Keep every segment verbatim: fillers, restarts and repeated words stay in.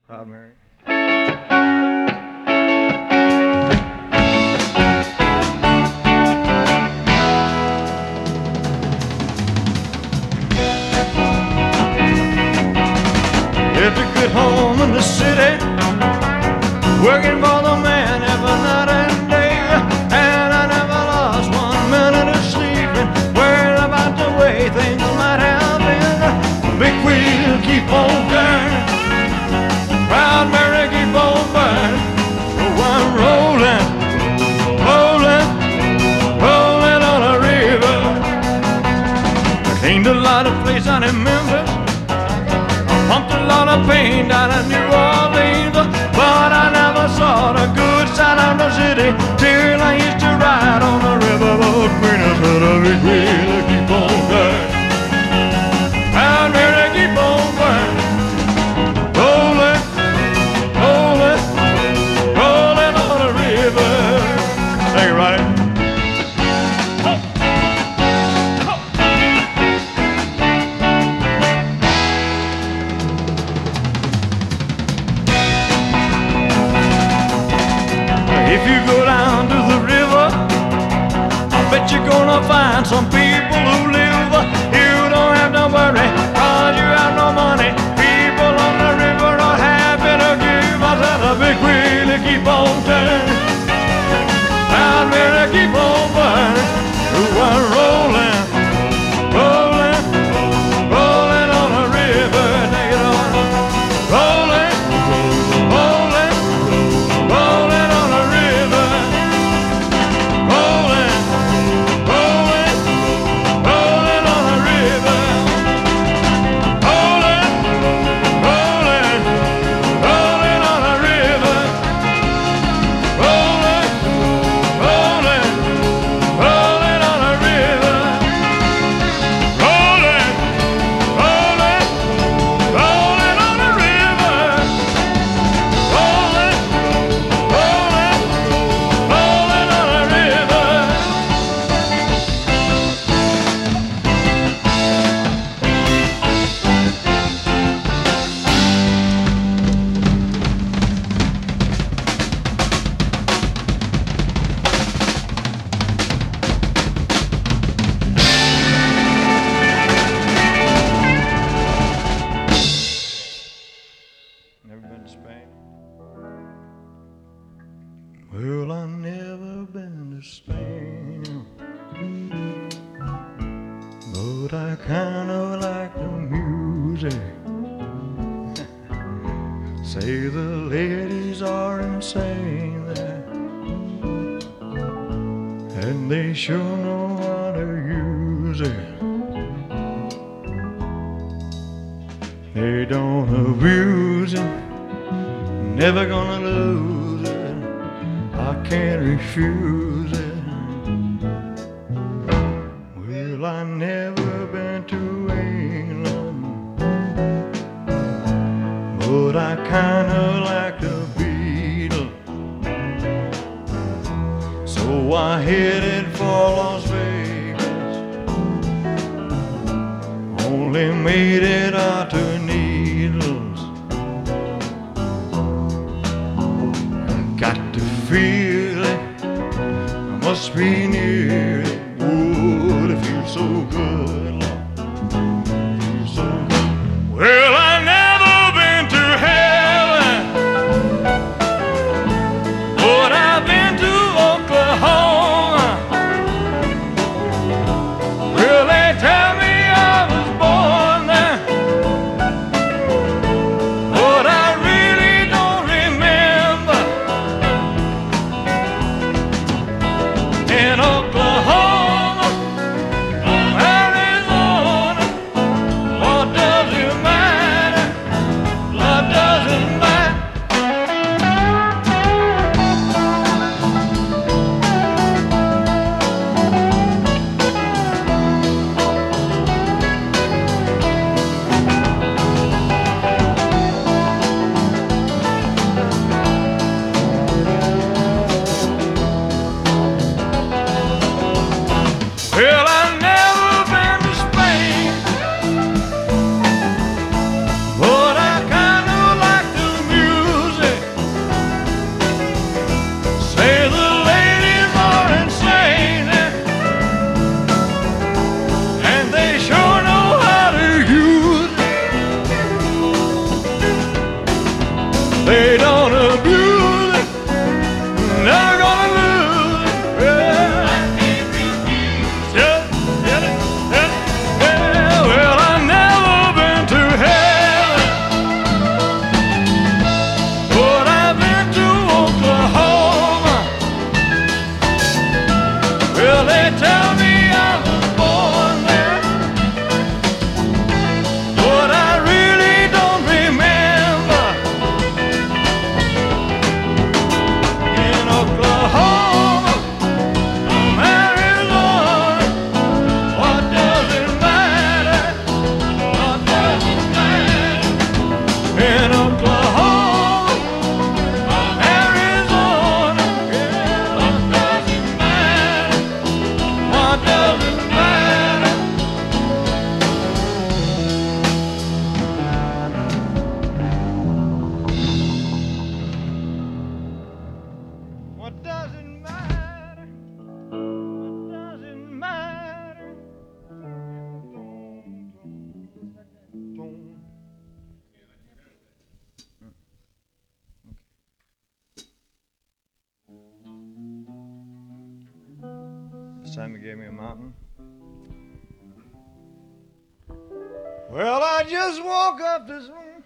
Hi, Mary. It's a good home in the city, working for the man every night and day. And I never lost one minute of sleeping, worried about the way things might have been. The big wheel keep on turning, proud Mary keep on burning. Oh, I'm rolling, rolling, rolling on a river. I cleaned a lot of place out in Memphis, pumped a lot of pain down in New Orleans, but I never saw the good side of the city till I used to ride on the riverboat. Queen of the big wheel keep on turning, proud Mary keep on burning, rolling, rolling, rolling on the river. Thank you, Ronnie. If you go down to the river, I bet you're gonna find some people who live. You don't have to worry, cause you have no money. People on the river are happy to give. I said the big wheel keep on turning, proud Mary keep on burning. Ooh, I'm rolling, rolling, rolling on the river. Take it on, rolling, rolling, rolling on the river. Rolling, rolling, rolling on the river. Rolling, rolling, rolling on the river. Rolling, rolling, rolling on the river. Rolling, rolling, rolling on the river. Rolling, rolling, rolling on the river. Never been to Spain? Well, I've never been to Spain, but I kind of like the music. Say the ladies are insane there, and they sure know how to use it. They don't abuse it, never gonna lose it. I can't refuse it. Well, I never been to England, but I kinda like the Beatles. So I headed for Las Vegas, only made it out to Needles. I got to feel it, I must be near it. Would it feel so good, Lord? Feel so good. Well, I never been to heaven, but I've been to Oklahoma. Well, they tell me I was born there, but I really don't remember. And all They don't abuse it, they're gonna lose it. Yeah. Yeah, yeah, yeah, yeah. Well, I've never been to heaven, but I've been to Oklahoma. Well, they tell me I was born there, but I really don't remember. In Oklahoma, from Arizona, what does it matter? What does it matter? In Oklahoma, from Arizona, yeah, what does it matter? What does it matter? What does it matter? What does it matter? This time you gave me a mountain. Well, I just woke up this morning.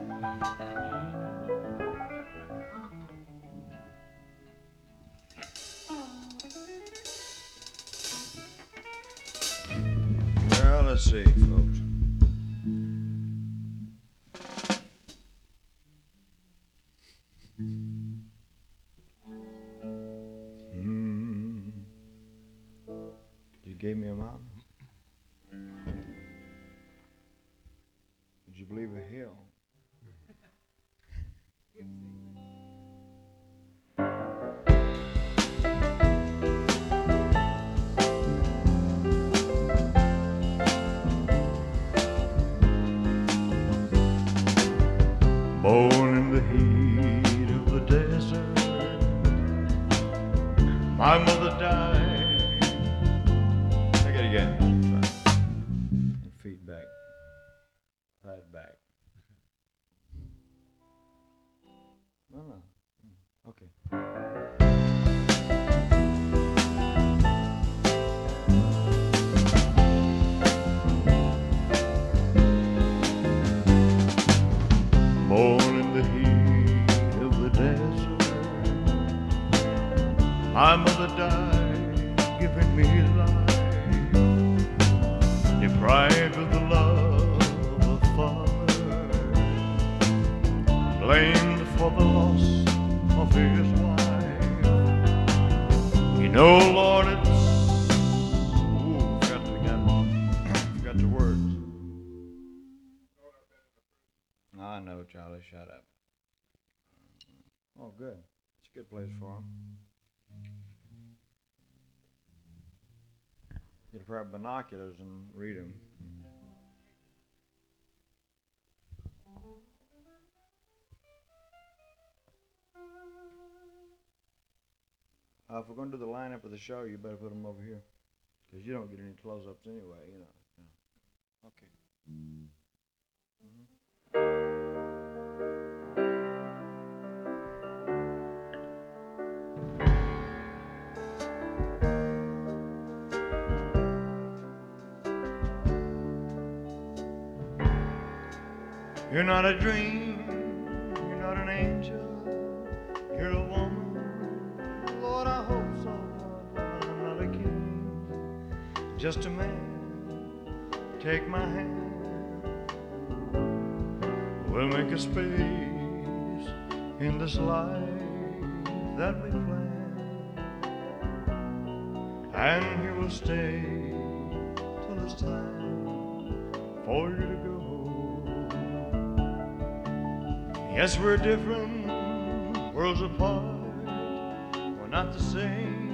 Well, let's see, folks. Hmm. You gave me a mountain. Did you believe a hill? Born in the heat of the desert, my mother died. Take it again. Feet back, head back. No, no. Okay. Born in the heat of the desert, my mother died, giving me life, deprived of the love of a father, blamed for the loss of his wife. You know, Lord, it's ooh, forgot the forgot the words. I know, Charlie, shut up. Oh, good. It's a good place for him. Get a pair of binoculars and read him. Uh, if we're going to do the lineup of the show, you better put them over here. Because you don't get any close-ups anyway, you know. Okay. Mm-hmm. You're not a dream, you're not an angel, you're a woman. Lord, I hope so, Lord, I'm not a king, just a man. Take my hand, we'll make a space in this life that we plan, and you will stay till it's time for you to go. Yes, we're different, worlds apart, we're not the same.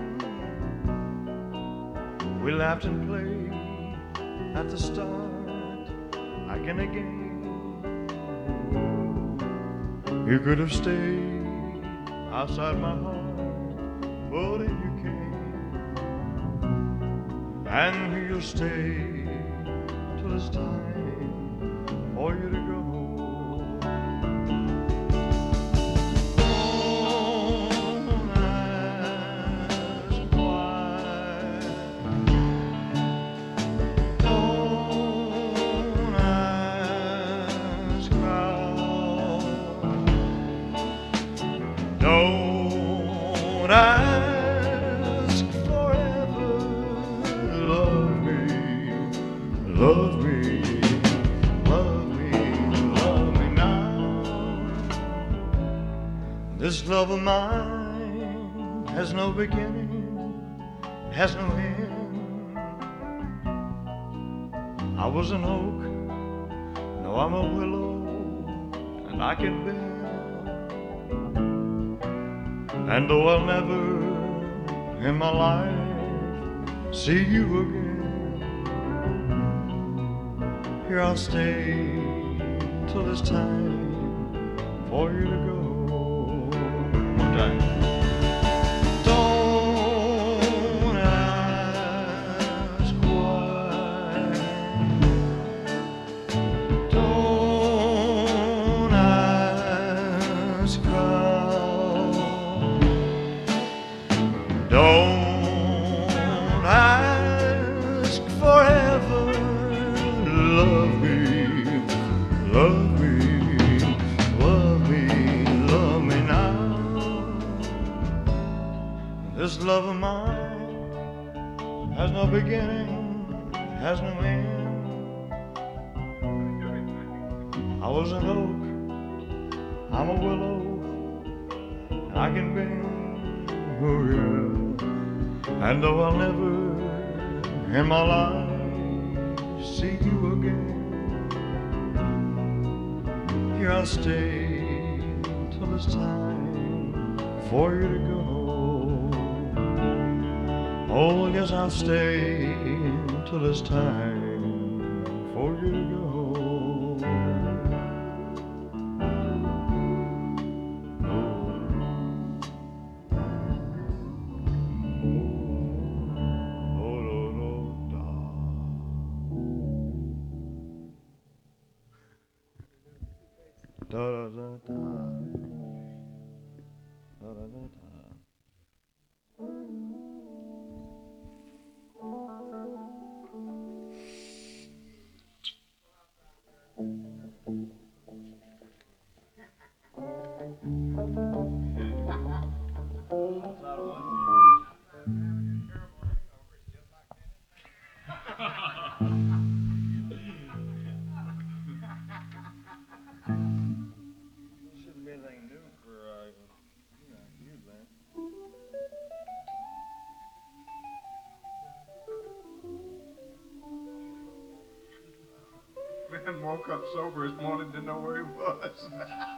We laughed and played at the start, again again. You could have stayed outside my heart, but then you came, and you'll stay till it's time for you to go. This love of mine has no beginning, has no end. I was an oak, now I'm a willow, and I can bend. And though I'll never in my life see you again, here I'll stay till it's time for you to go. One time. Don't ask why. Don't ask how. Don't ask forever. Love me, love me. This love of mine has no beginning, has no end. I was an oak, I'm a willow, and I can bend, oh yeah. And though I'll never in my life see you again, here I'll stay till it's time for you to go. Oh, yes, I'll stay till it's time for you to go. Oh, oh, oh, da. Da, da, da, da. Da, da, da, da. Shouldn't be anything new for uh, you know, you, man. Man woke up sober this morning, didn't know where he was.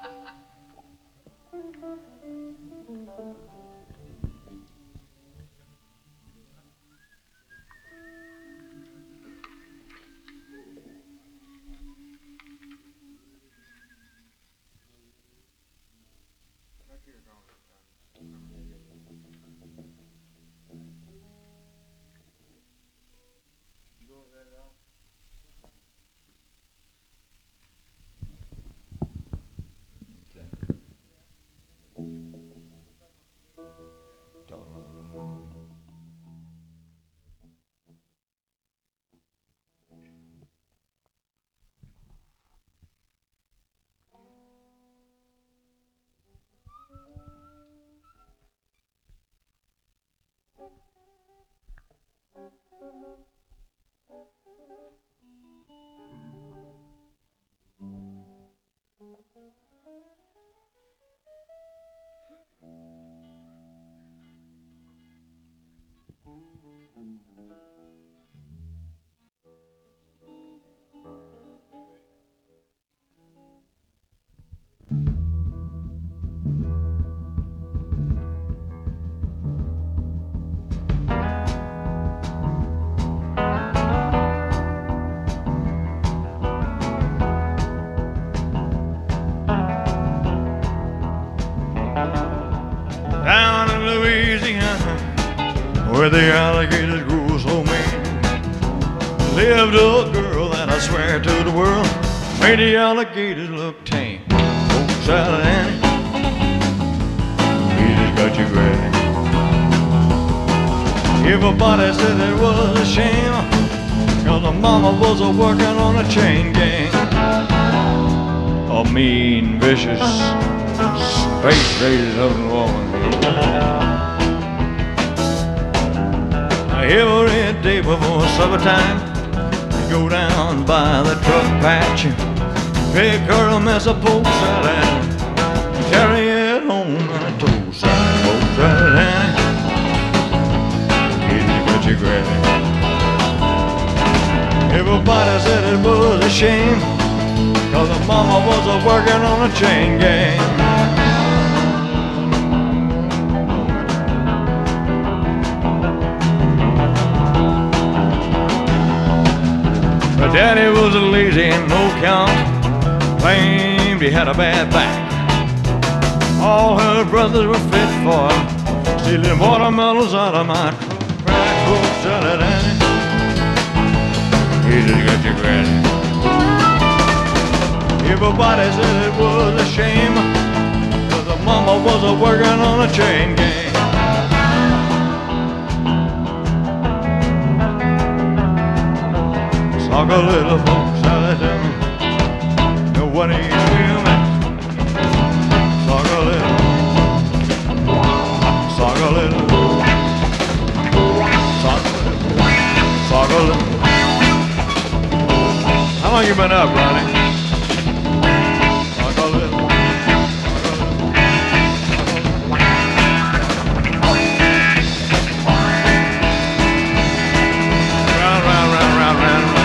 Down in Louisiana, where the alligators grew so mean, lived a girl that I swear to the world made the alligators look tame. Oh, Sally Annie, we just got you ready. Everybody said it was a shame, cause the mama was a working on a chain gang. A mean, vicious, space-rated loving woman. Every day before supper time, you go down by the truck patch, pick her a mess of pork salad, carry it home. a shame, 'cause her mama was a working on a chain gang. Her daddy was a lazy and no count, claimed he had a bad back. All her brothers were fit for him, stealing watermelons out of my crack. Folks tell her daddy, he just got your granny. Everybody said it was a shame, 'cause her mama was a working on a chain gang. Talk a little folks, tell it to me, know what he's feeling. Talk a little, talk a little, talk a little, talk a little. How long you been up, Ronnie? Talk a little. Round, round, round, round, round, round.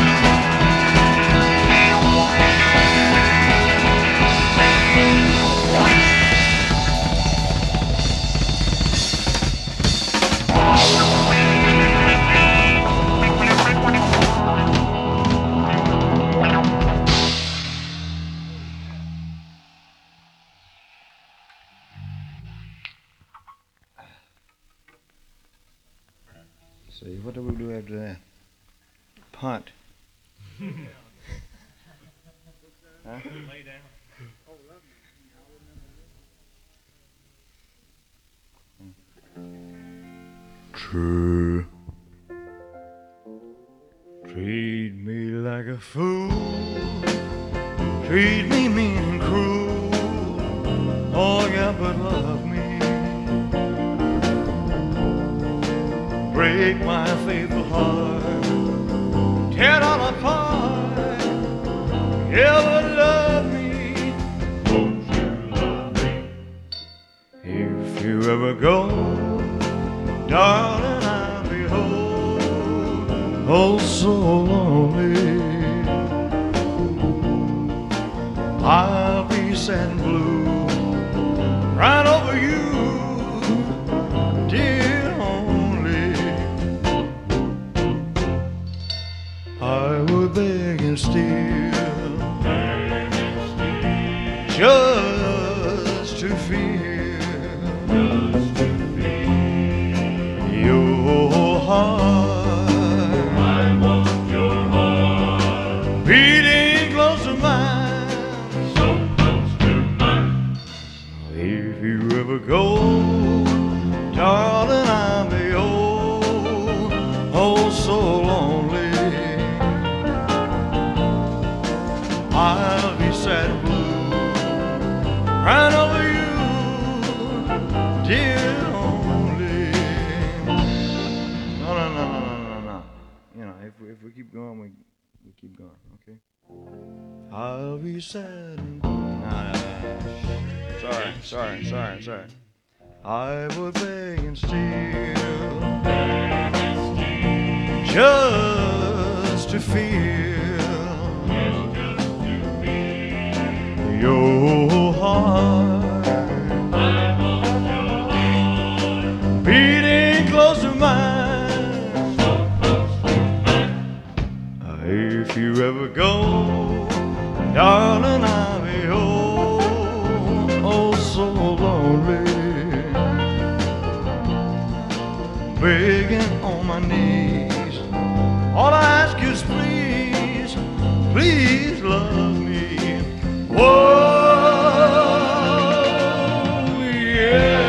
See, what do we do after that? Punt. Huh? Lay down. True. Treat me like a fool. Treat me mean and cruel. Oh, yeah, but love me. Break my faithful heart, tear it all apart. Ever love me? Won't you love me? If you ever go, darling, I'll be whole, oh so lonely. I'll be sad and blue, right over you, dear. I would beg and steal, just to feel, just to feel your heart. I want your heart beating close to mine, so close to mine. If you ever go, darling, I'll be oh, oh so lonely. I'll be sad and blue, right over you, dear only. No, no, no, no, no, no, no. You know, if we, if we keep going, we, we keep going, okay? I'll be sad and blue. No, no, no, no. Sorry, sorry, sorry, sorry. I would beg and steal, just to feel your heart. I want your heart beating close to mine, so close to mine. If you ever go, darling, I'll be oh, oh so lonely, begging on my knees. All I ask is please, please love me. Whoa, yeah.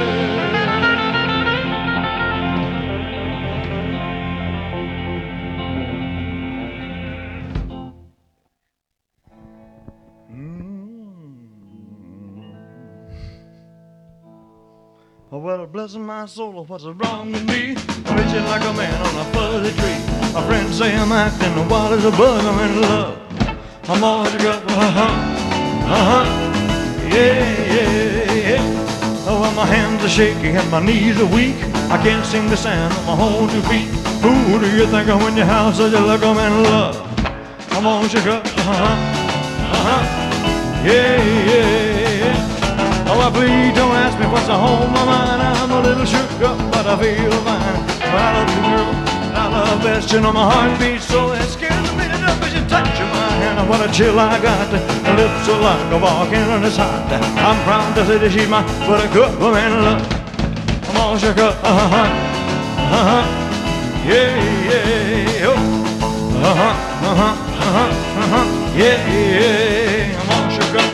Oh, well, bless my soul, what's wrong with me? I'm itching like a man on a fuzzy tree. My friends say I'm acting wild as a bug. I'm in love. I'm always got uh-huh, uh-huh, yeah, yeah, yeah. Oh, well, my hands are shaky and my knees are weak. I can't sing the sound of my whole two feet. Who do you think of when your house such a look I'm in love? Come on, sugar. Uh-huh. Uh-huh. Yeah, yeah. Oh, please don't ask me what's on my mind. I'm a little shook up, but I feel fine. But I love you, girl. I love best. You know my heart beats so it scares me to death as you touch my hand. What a chill I got. The lips are like a volcano that's hot. I'm proud to say that she's my buttercup man of love. Come on, sugar. Uh-huh. Uh-huh. Yeah, yeah. Oh. Uh-huh. Uh-huh. Uh-huh. Uh-huh. Yeah, yeah. Come on, sugar.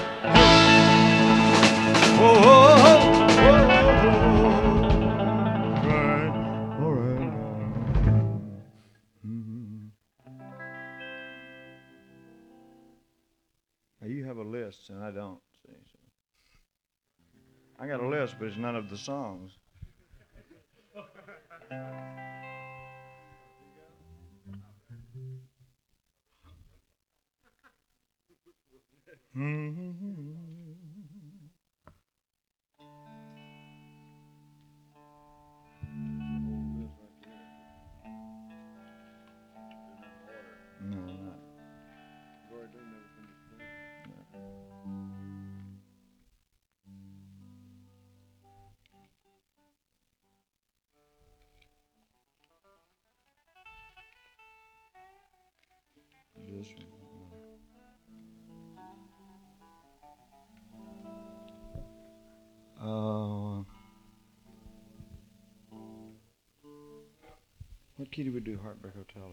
Whoa, whoa, whoa, whoa. All right, all right. Mm-hmm. Now you have a list, and I don't. See, so. I got a list, but it's none of the songs. Mm-hmm. No, not. This one. Uh, what key do we do Heartbreak Hotel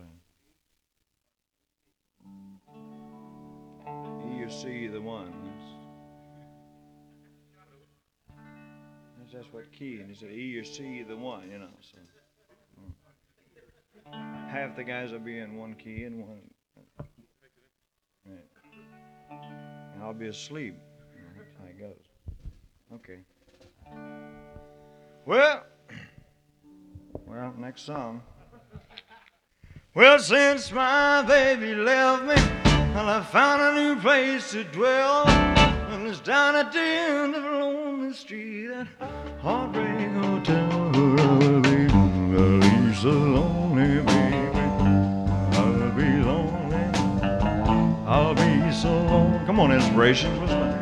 in? E or C, the one. That's, that's what key, and he said E or C, the one, you know. So mm. half the guys will be in one key and one. Right. And I'll be asleep. That's how it goes. Okay. Well, well, next song. Well, since my baby left me, well, I found a new place to dwell. And it's down at the end of a lonely street at Heartbreak Hotel. I'll be, I'll be so lonely, baby. I'll be lonely. I'll be so lonely. Come on, Inspiration. What's that?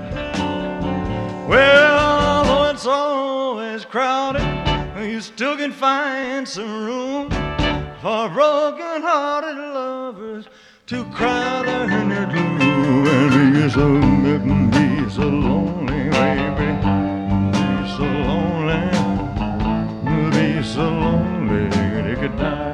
Well, though it's always crowded, you still can find some room for broken-hearted lovers to cry there in their gloom and be so, be so lonely, baby. Be so lonely, be so lonely they could die.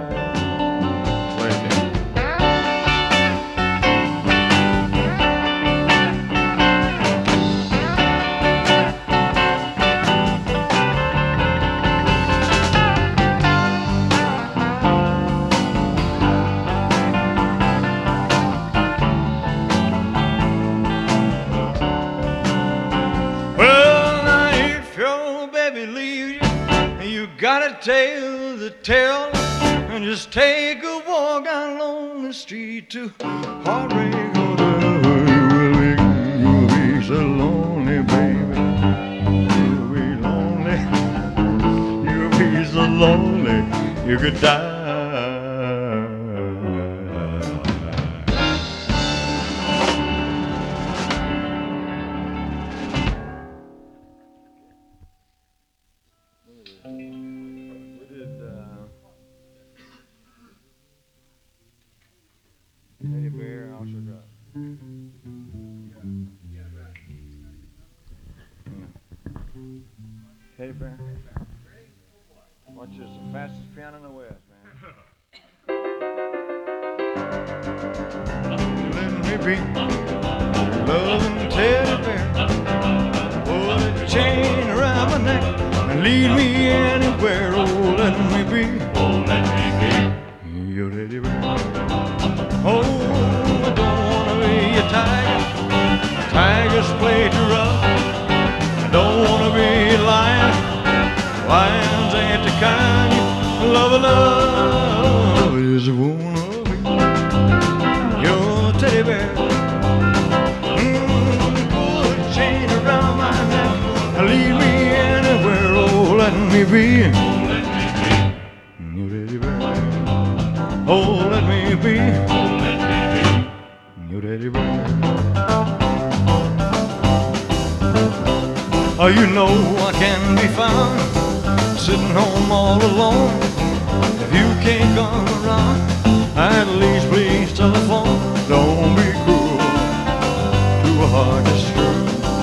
Gotta tell the tale and just take a walk along the street to Heartbreak Hotel. You'll be so lonely, baby. You'll be lonely. You'll be so lonely you could die. Teddy Bear, also got. Teddy Bear. Watch this, the fastest piano in the West, man. Let me be loving Teddy Bear. Put a chain around my neck and lead me anywhere. Oh, let me be. Oh, let me be your Teddy Bear. Oh, I don't wanna be a tiger. Tigers play too rough. I don't wanna be a lion. Lions ain't the kind you love, love is a wanna be your teddy bear. Mm, pull a chain around my neck, lead me anywhere. Oh, let me be your teddy bear. Oh, let me be Oh, you know I can be found sitting home all alone. If you can't come around, at least please telephone. Don't be cruel to a heart that's true.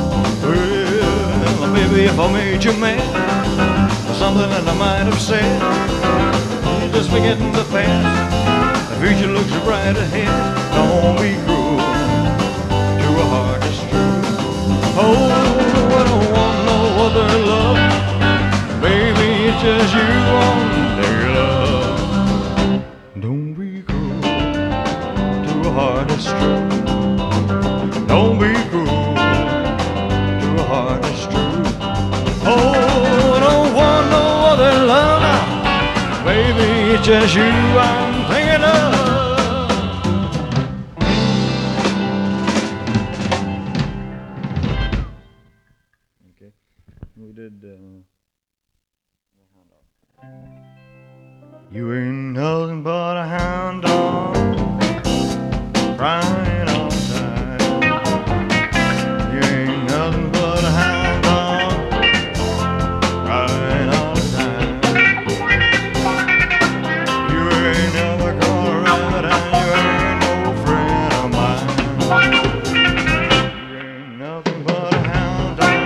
Well, maybe if I made you mad for something that I might have said, you just forgetting the past. The future looks bright ahead. Don't be cruel to a heart that's true. Oh, I don't want no other love. Baby, it's just you on their love. Don't be cruel to a heart that's true. Don't be cruel to a heart that's true. Oh, I don't want no other love now. Baby, it's just you I'm thinking of. Okay, we did. Uh, You ain't nothing but a hound dog, crying all the time. You ain't nothing but a hound dog, crying all the time. You ain't never gonna ride and you ain't no friend of mine. You ain't nothing but a hound dog,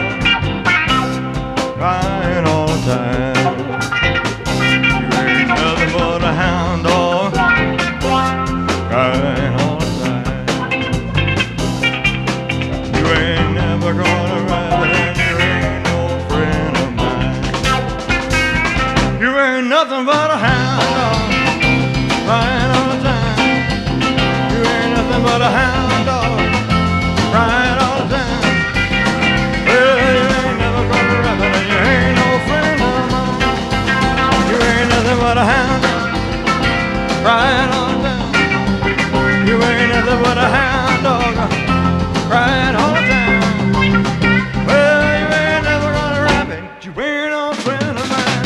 crying all the time. But a hound dog, crying all the time. You ain't never gonna ride and you ain't no friend of mine. You ain't nothing but a hound dog, crying all the time. You ain't nothing but a hound dog, crying all the time. Well, you ain't never gonna ride and you ain't no friend of mine. You ain't nothing but a hound dog, crying all the time. You ain't nothing but a hound dog, crying all the time. Well, you ain't never gonna rap it, you ain't no friend of mine.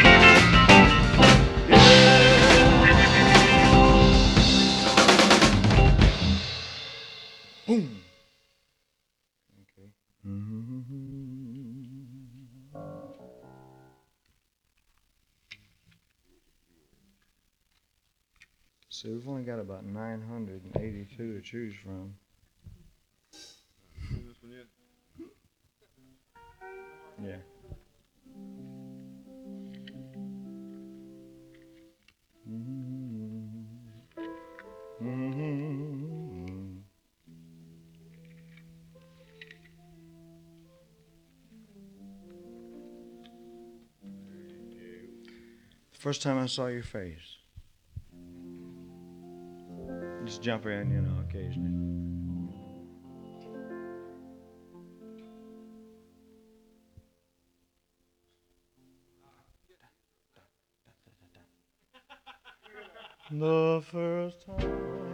Yeah. Boom. Okay. Mm-hmm. So we've only got about nine hundred eighty-two to choose from. Yeah. Mm-hmm. Mm-hmm. First time I saw your face. Just jump in, you know, occasionally. The first time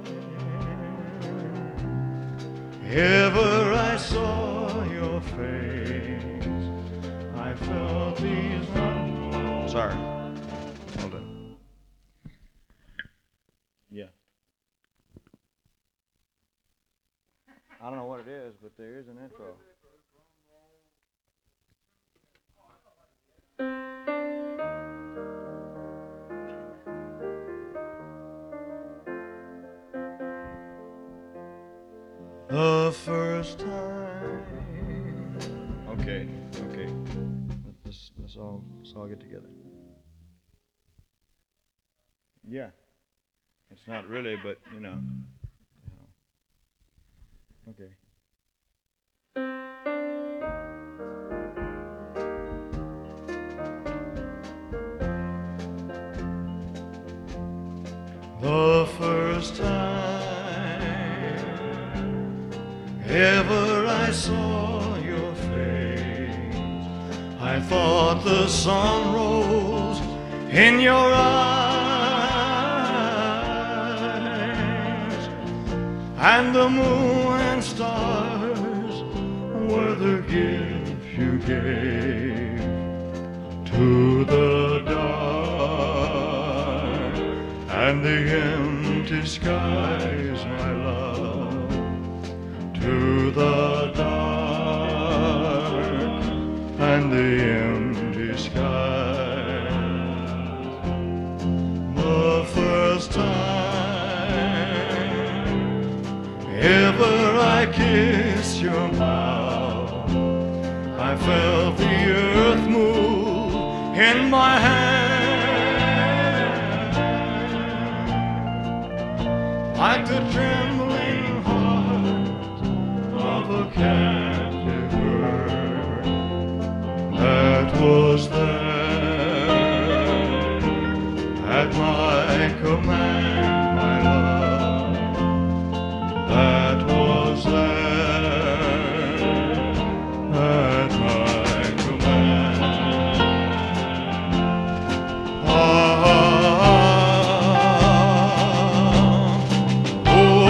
ever I saw your face, I felt these. Sorry. Hold on. Yeah. I don't know what it is, but there is an intro. The first time. Okay, okay. Let's, let's all let's all get together. Yeah. It's not really, but you know. Okay. The first time ever I saw your face, I thought the sun rose in your eyes, and the moon and stars were the gifts you gave to the dark and the empty skies, my love, to the dark and the empty sky. The first time ever I kissed your mouth, I felt the earth move in my hand, like the trembling heart of a captive bird that was there at my command, my love, that was there at my command. Ah, oh,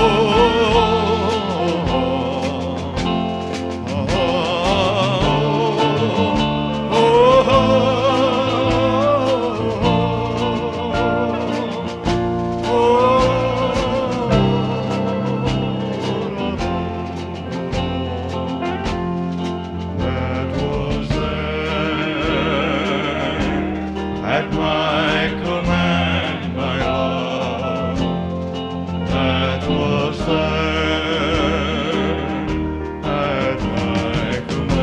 at my command, my love, that was there at my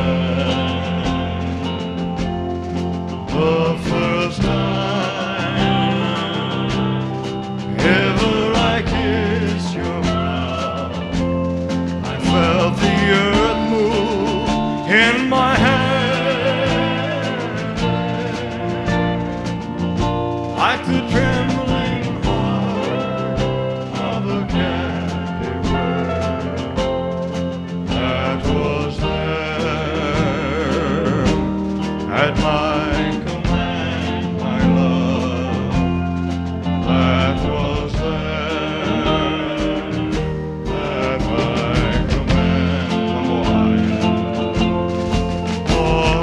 command. The first time ever I kissed your mouth, I felt the earth move in my hand, like the trembling heart of a captive bird that was there at my command, my love, that was there at my command. One more line. Oh,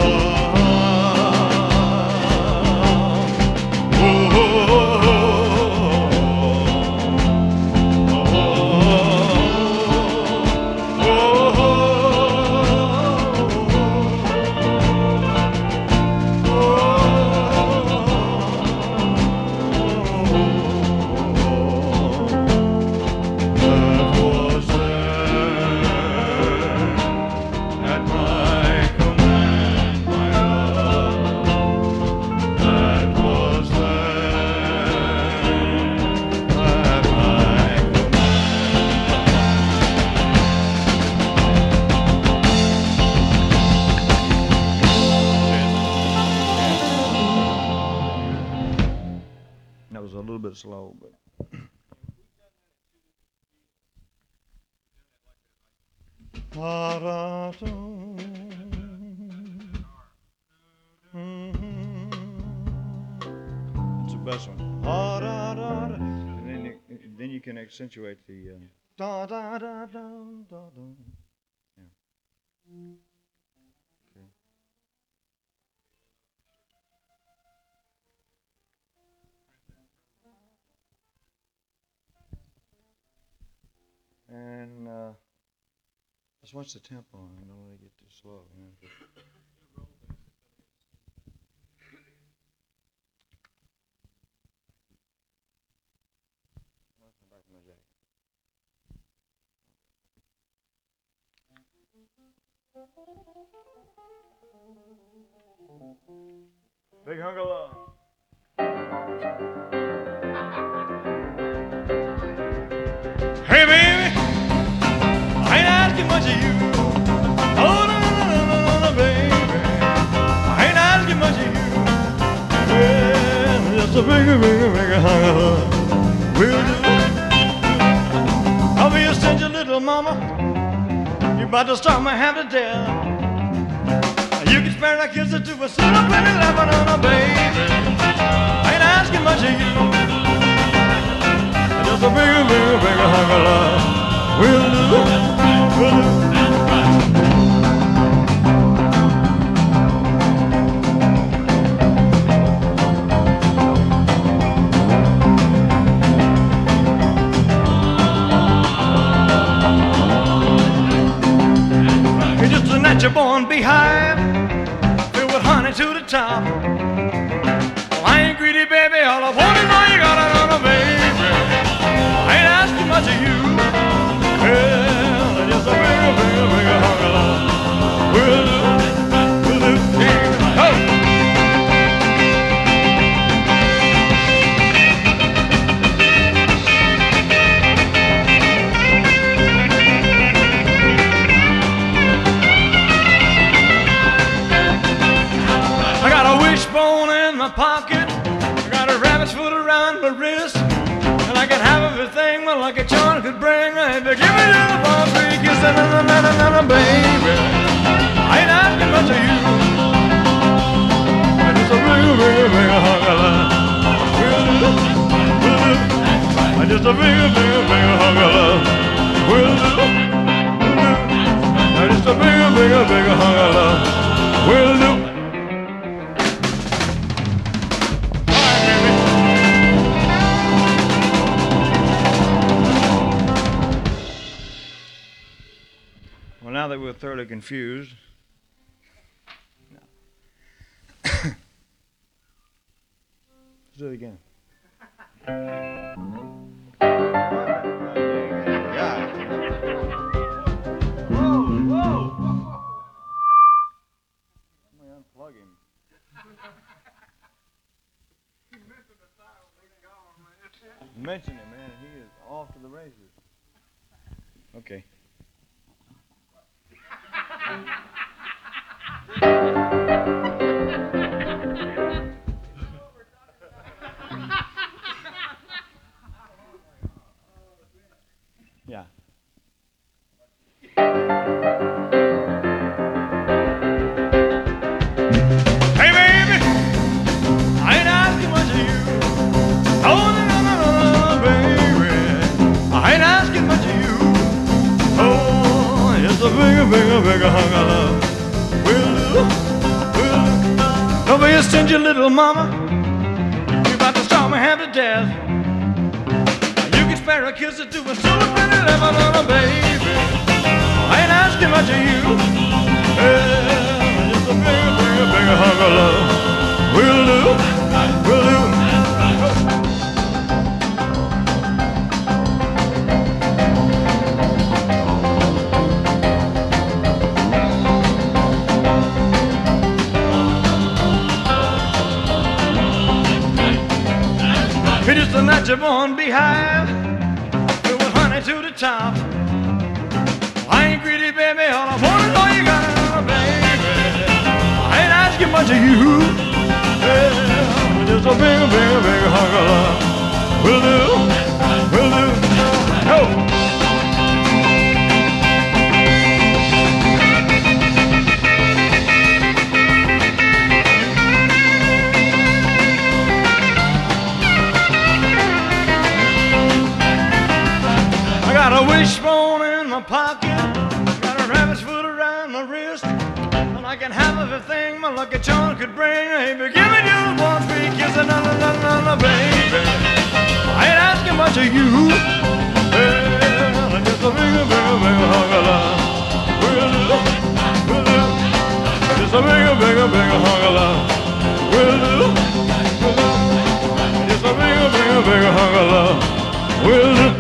that was a little bit slow, but it's the best one. And then you, then you can accentuate the uh, da da da da da da. Yeah. Okay. And uh, just watch the tempo and don't let it get too slow. You know? Big hunk of love. Hey baby, I ain't asking much of you. Oh no no no no no, no baby, I ain't asking much of you. Well, just a bigger, bigger, bigger hunk of love will do. I'll be a stingy little mama. You about to start my habit to death. You can spare a kiss or two for silver penny laughing on a baby. I ain't asking much of you. Just a bigger, bigger, bigger hunk of love will do, will do. You're just a natural born beehive, filled with honey to the top. Well, I ain't greedy, baby. All I want is all you got on a baby. I ain't asking much of you. Well, just a big, big, big hunk of love. Will do, will do, yeah. Oh. I got a wishbone in my pocket. I got a rabbit's foot around my wrist. And I can have everything well, like a charm could bring. If you give me a little ball, three kiss, and na na na na baby. I ain't asking much of you. I just a big, big, big hunk of love. Will do, will do. I just a big, big, big hunk of love. Will do, will do. I just a big, big, big hunk of love. Will do. Well, now that we're thoroughly confused, let's do it again. Whoa, whoa! Let me unplug him. Mention it, man. He is off to the races. Okay. Yeah. Hey baby, I ain't asking much of you. Oh no no no no baby, I ain't asking much of you. Oh, it's a bigger, bigger, bigger hunk of love. Will do, will do. Don't be a stingy little mama. You about to starve me half to death. You can spare a kiss or two and still a pretty lemon on a baby. I ain't asking much of you. Well, just a bigger, bigger, bigger hunk of love. Will do, will do. It's just a natural born beehive, filled with honey to the top. I ain't greedy, baby, all I want is all you got on a baby. I ain't asking much of you. Yeah, just a big, big, big hunk of love. Will do, will do. Go. Got a wishbone in my pocket, got a rabbit's foot around my wrist, and I can have everything my lucky charm could bring. Baby, give me just one sweet kiss and na na na na na, baby. I ain't asking much of you. Well, just a bigger, bigger, bigger hunk of love. Will do, will do. Just a bigger, bigger, bigger hunk of love. Will do, will do. Just a bigger, bigger, bigger hunk of love. Will do.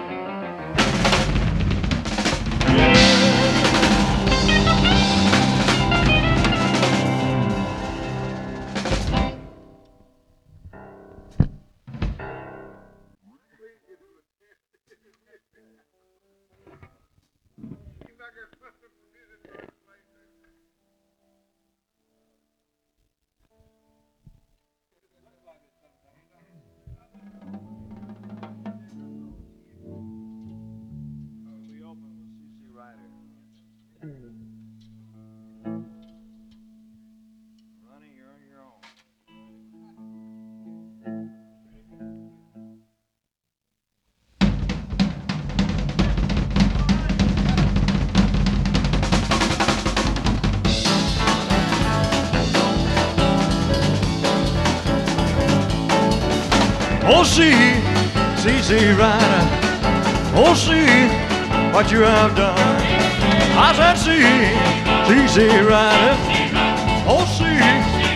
Oh, see, see, see, Rider. Oh, see what you have done. I said, see, see, see, Rider. Oh, see.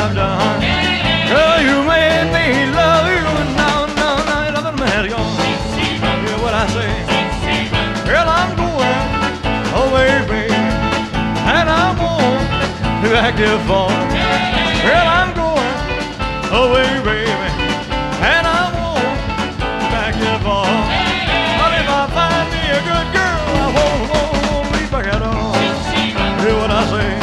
have done. Girl, you made me love you, and now, now, now you're loving me has gone. Hear what I say? Girl, I'm going away, baby, and I won't be back here for. Girl, I'm going away, baby, and I won't be back here for. But if I find me a good girl, I won't, won't, won't be back at all. Hear what I say?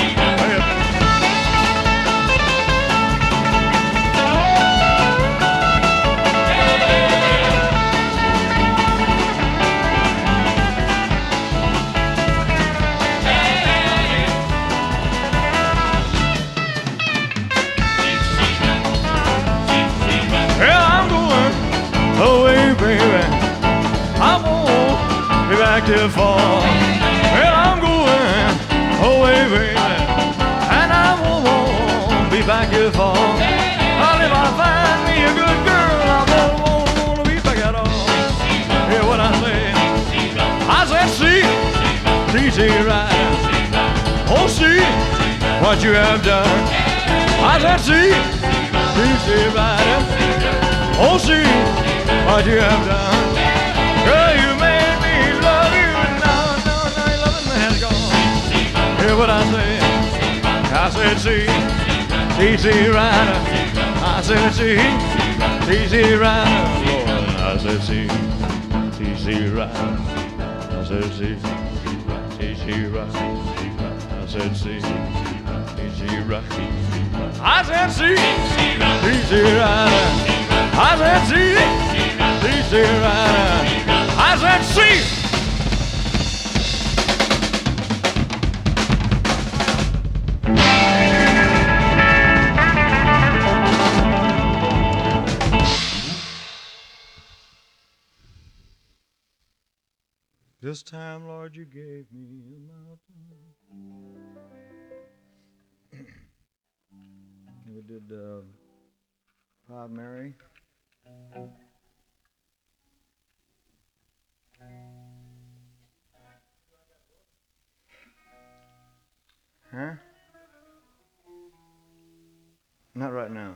Away, baby, I won't be back here for. Well, I'm going away, baby, and I won't be back here for. Well, if I find me a good girl, I won't, won't, won't be back at all. Hear what I say? I said, see, see, see, right. Oh, see what you have done. I said, see, see, see, right. Oh, see what you have done. Girl, you made me love you, and now, now, now your loving me has gone. Hear what I say? I said, see, see, see, rider. I said, see, see, see, rider. Lord, I said, see, see, see, rider. I said, see, see, see, rider. I said, see, see, see, rider. I said, see, see, see, rider. I said, see, see, see, rider. I said, see. This time, Lord, you gave me a mountain. We did uh, Proud Mary. Huh? Not right now.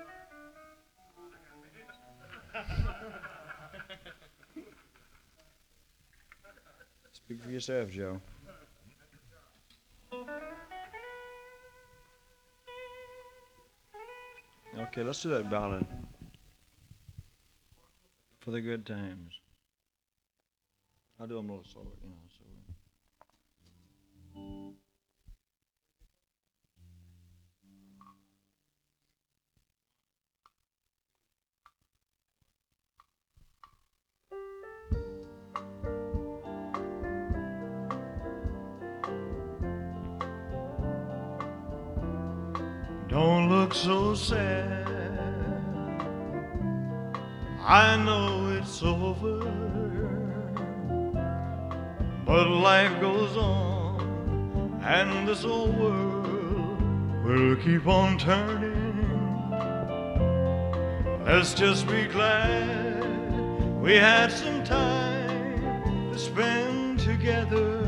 Speak for yourself, Joe. Okay, let's do that ballad. For the good times. I'll do them a little solo, you know. So. Don't look so sad. I know it's over, but life goes on, and this old world will keep on turning. Let's just be glad we had some time to spend together.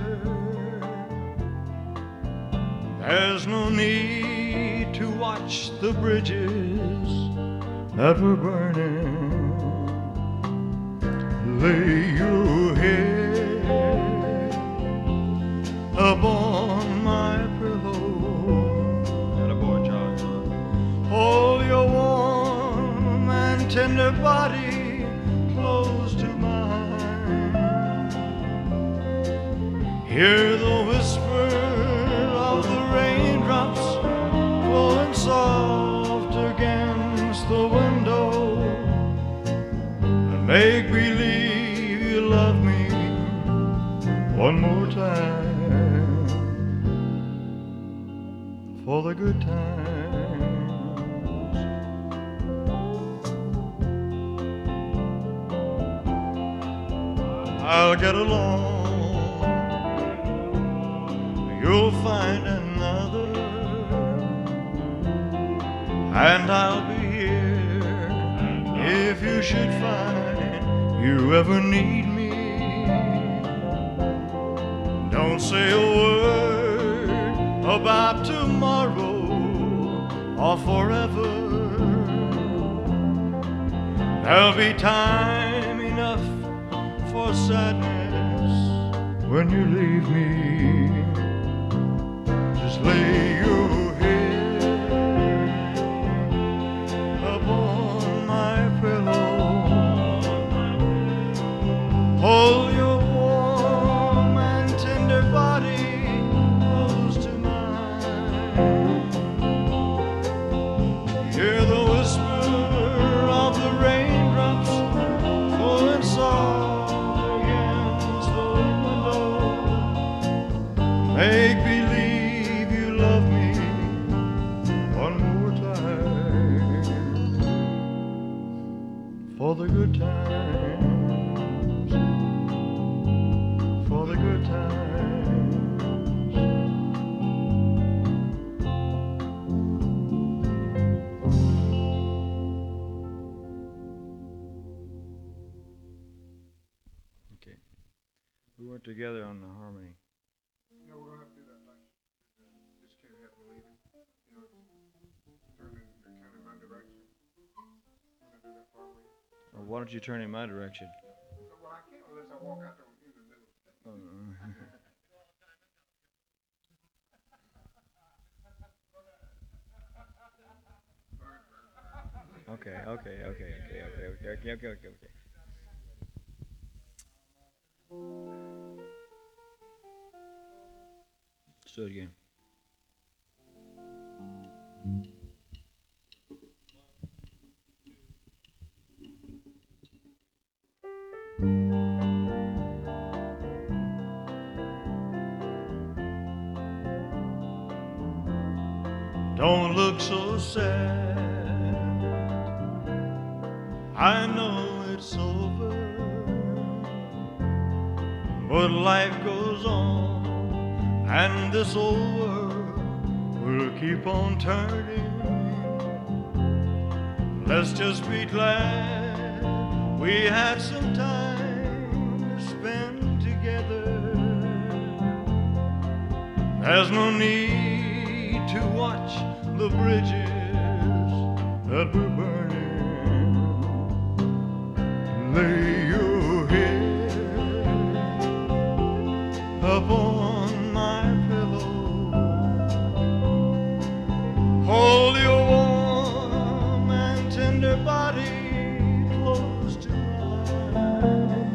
There's no need to watch the bridges that were burning. Lay your head upon my pillow. Attaboy, Charles. Hold your warm and tender body close to mine. Hear the whisper of the raindrops flowing soft against the window, and make believe you love me one more time for the good times. I'll get along, you'll find another, and I'll be here if you should find you ever need me. Don't say a word about tomorrow or forever. There'll be time enough for sadness when you leave me. Just lay your head upon my pillow. Hold your warm and tender body close to mine. Hear the whisper of the raindrops falling soft against the window. Make believe you love me one more time for the good times, for the good times. Okay. We weren't together on the harmony. No, we're gonna have to do that like just can't have me leaving. You know, turn in kind of my direction. I'm gonna do that part with you. Or why don't you turn in my direction? So, well, I can't unless I walk out there in the middle. Okay, okay, okay, okay, okay, okay, okay, okay, okay, okay. Let's do it again. Don't look so sad. I know it's over, but life goes on, and this old world will keep on turning. Let's just be glad we had some time to spend together. There's no need to watch the bridges that we're burning. Lay your head upon my pillow. Hold your warm and tender body close to mine.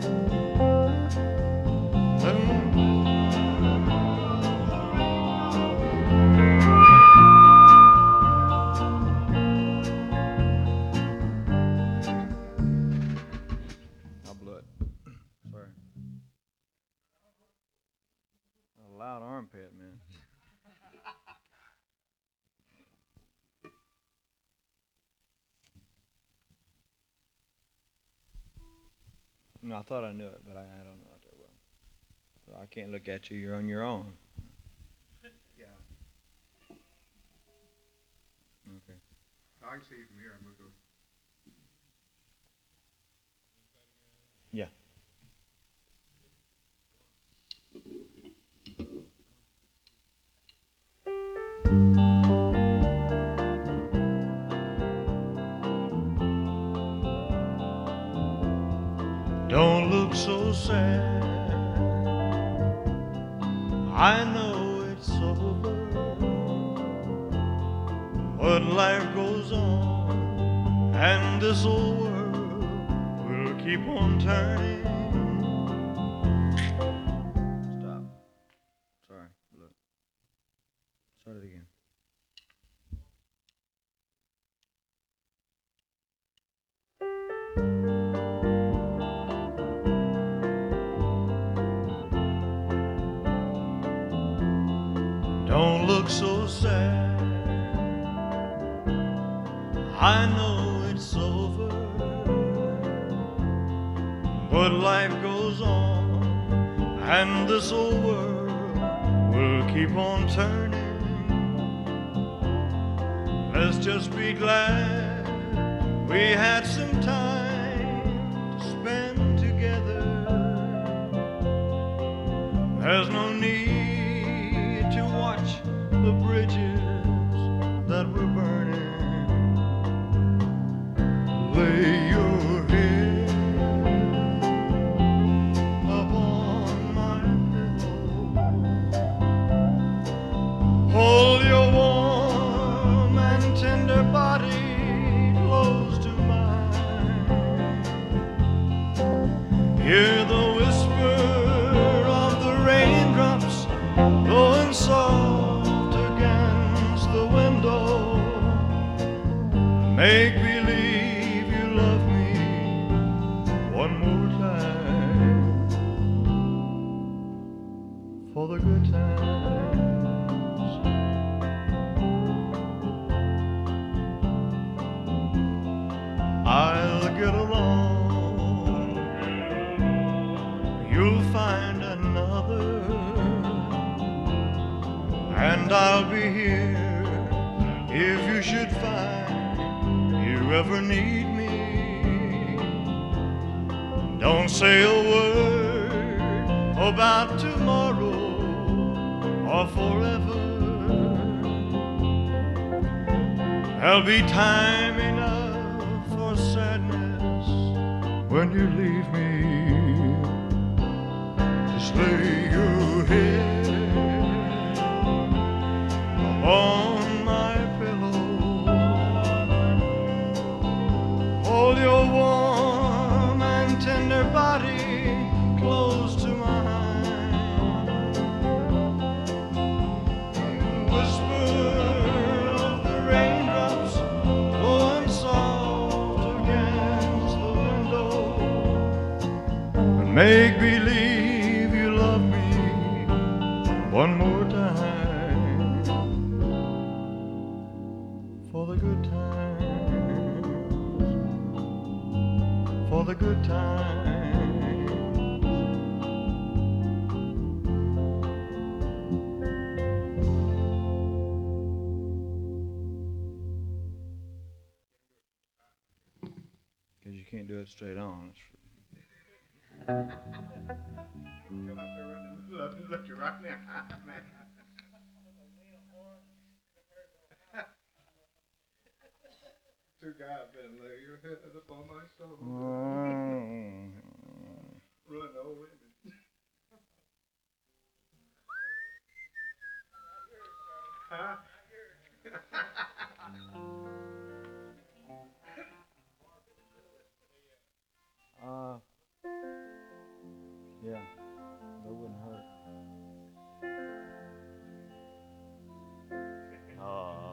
I blew it. Sorry. A loud armpit, man. No, I thought I knew it, but I, I don't know it that well. So I can't look at you. You're on your own. Yeah. Okay. I can see you from here. I'm gonna go. Yeah. Don't look so sad. I know it's over, but life goes on, and this old world will keep on turning. Stop. Sorry. Look. Start it again. Don't look so sad. I know it's over, but life goes on, and this old world will keep on turning. Let's just be glad we had some time to spend together. There's no need to watch the bridges that we're burning. Make believe you love me one more time for the good times. I'll get along, you'll find another, and I'll be here if you should find you ever need me. Don't say a word about tomorrow or forever. There'll be time enough for sadness when you leave me. Just lay your head on my pillow, hold your warm and tender body close to mine, whisper of the raindrops blowing soft against the window, and make believe you love me one more time for the good times, for the good times. Because you can't do it straight on. Come up there and look, look you right now, man. Two guys been lay your head upon my soul. Mm. Run over it. Huh? Uh, yeah, that wouldn't hurt. Uh,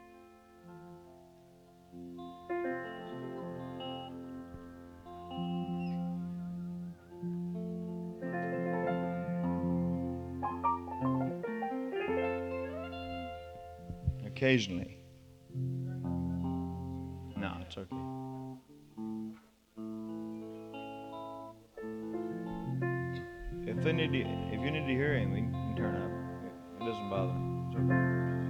occasionally. No, it's okay. If they need to, if you need to hear him, we can turn up. It doesn't bother me. It's okay.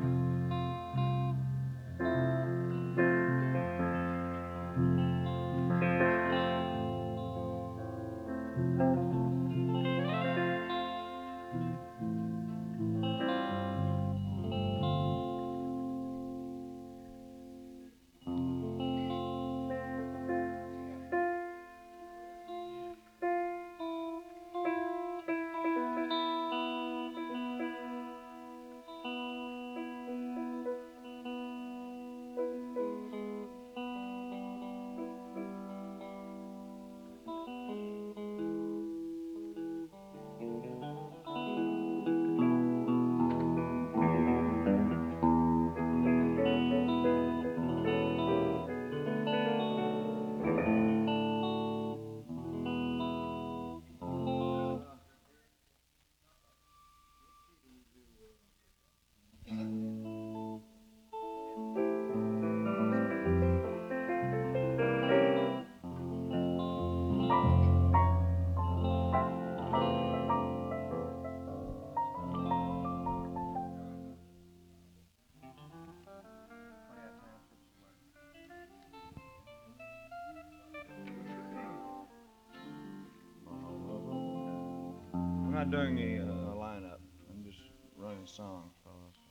I'm not doing a, uh, a lineup. I'm just running songs, fellas. So.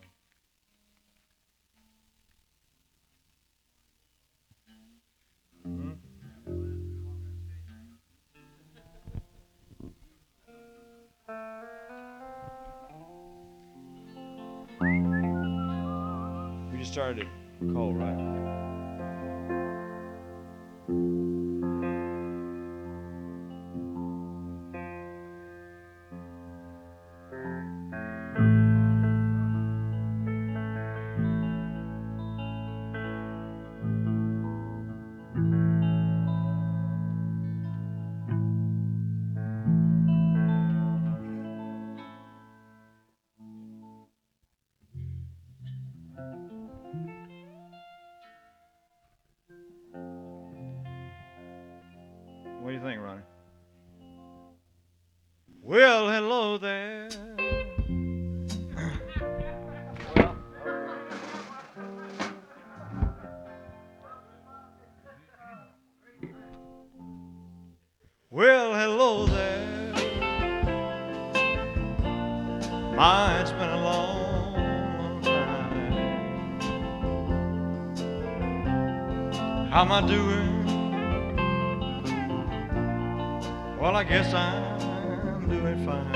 Hmm? We just started at Cole, right? What do you think, Ronnie? Well, hello there. Well, hello there. My, it's been a long time. How am I doing? Well, I guess I'm doing fine.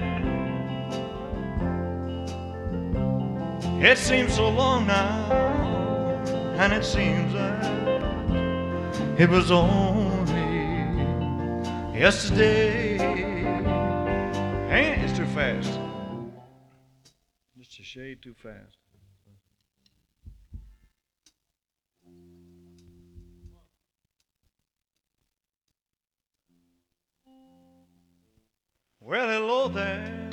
It seems so long now, and it seems like it was only yesterday. Ain't it? It's too fast. Just a shade too fast. Well, hello there.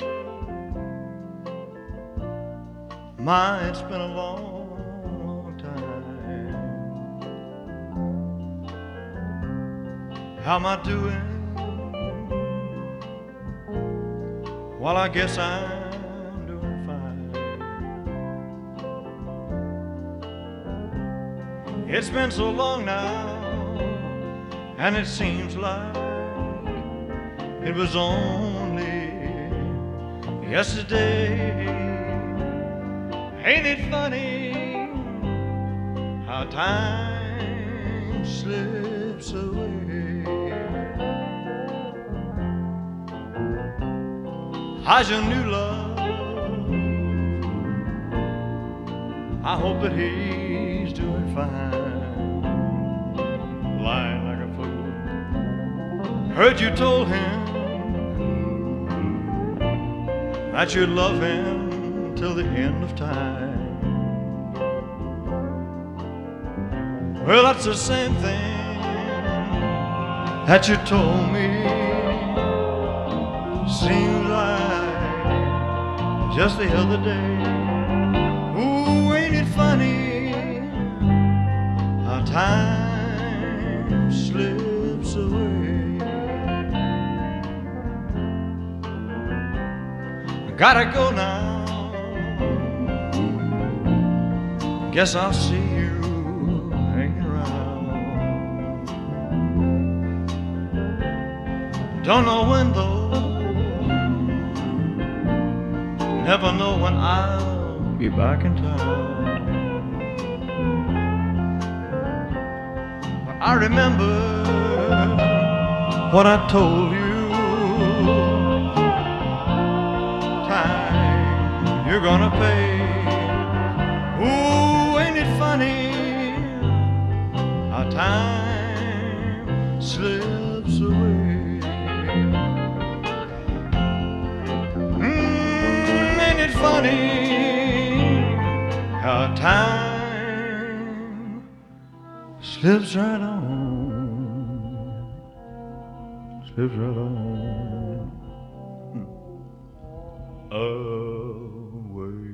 My, it's been a long time. How am I doing? Well, I guess I'm doing fine. It's been so long now, and it seems like it was only yesterday. Ain't it funny how time slips away? How's your new love? I hope that he's doing fine. Lying like a fool. Heard you told him that you'd love him till the end of time. Well, that's the same thing that you told me. Seems like just the other day. Ooh, ain't it funny how time slips away? I gotta go now. Guess I'll see you hanging around. Don't know when though, never know when I'll be back in town. But I remember what I told you. Time you're gonna pay. Ooh, ain't it funny how time slips away? Mm, ain't it funny how time slips right on, slips right on away.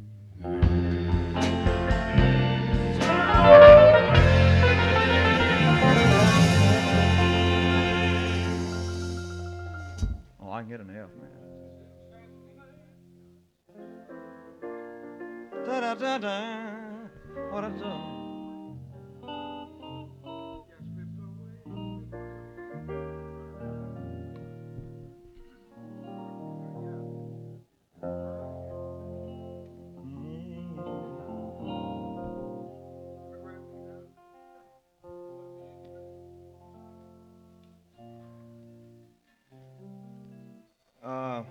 Oh, I can get an F, man. Da da da da. What a song. Uh,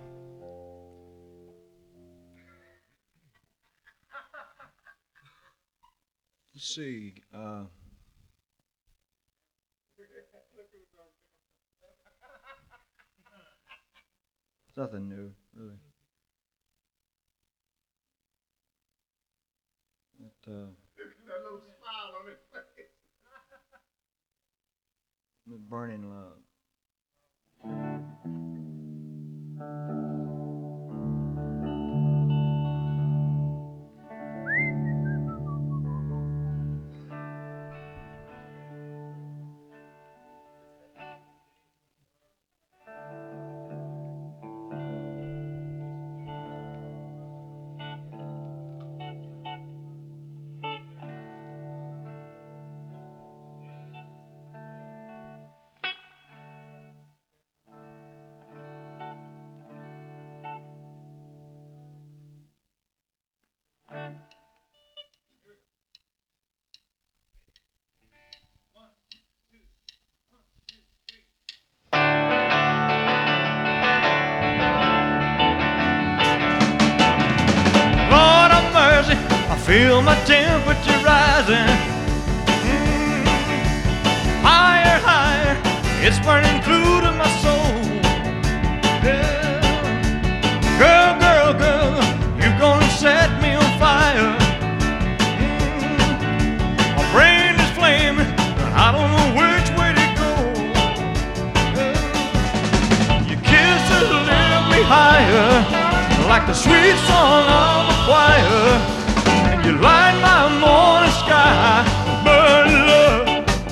let's see. Uh, nothing new, really. It, uh, That little smile on his face. Burning Love. feel my temperature rising. Mm. Higher, higher, it's burning through to my soul. Yeah. Girl, girl, girl, you're gonna set me on fire. Mm. My brain is flaming, I don't know which way to go. Yeah. Your kisses lift me higher, like the sweet song of a choir. You light my morning sky, burn love.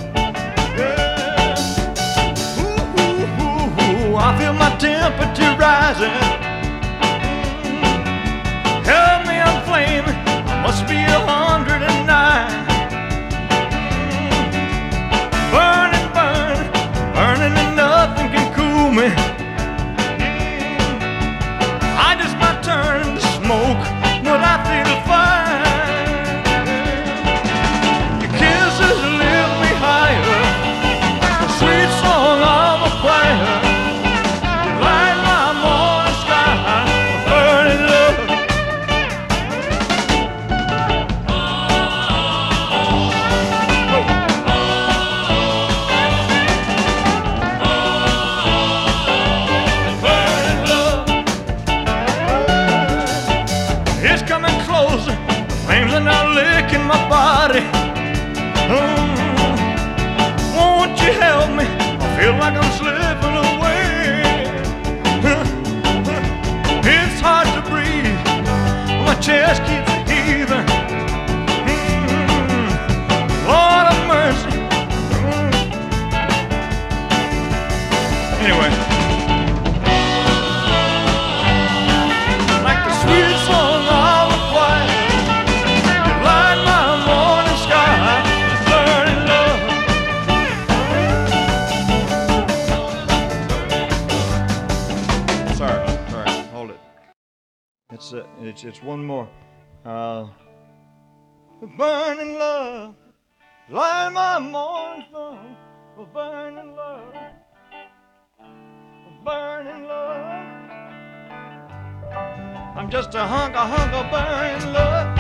Yeah. Ooh, ooh, ooh, ooh, I feel my temperature rising. Mm. Help me, I'm flaming. I must be a hundred and nine. Mm. Burning, burning, burning, and nothing can cool me. Mm. I just might turn to smoke, but I feel fine. Flames are now licking my body. Mm. Won't you help me? I feel like I'm slipping away. It's hard to breathe. My chest keeps heaving. Mm. Lord of mercy. Mm. Anyway. Like the sweet song of a choir. It's, uh, it's it's one more. Uh, burning love, light my morning sun. Burning love, burning love. I'm just a hunk, a hunk of burning love.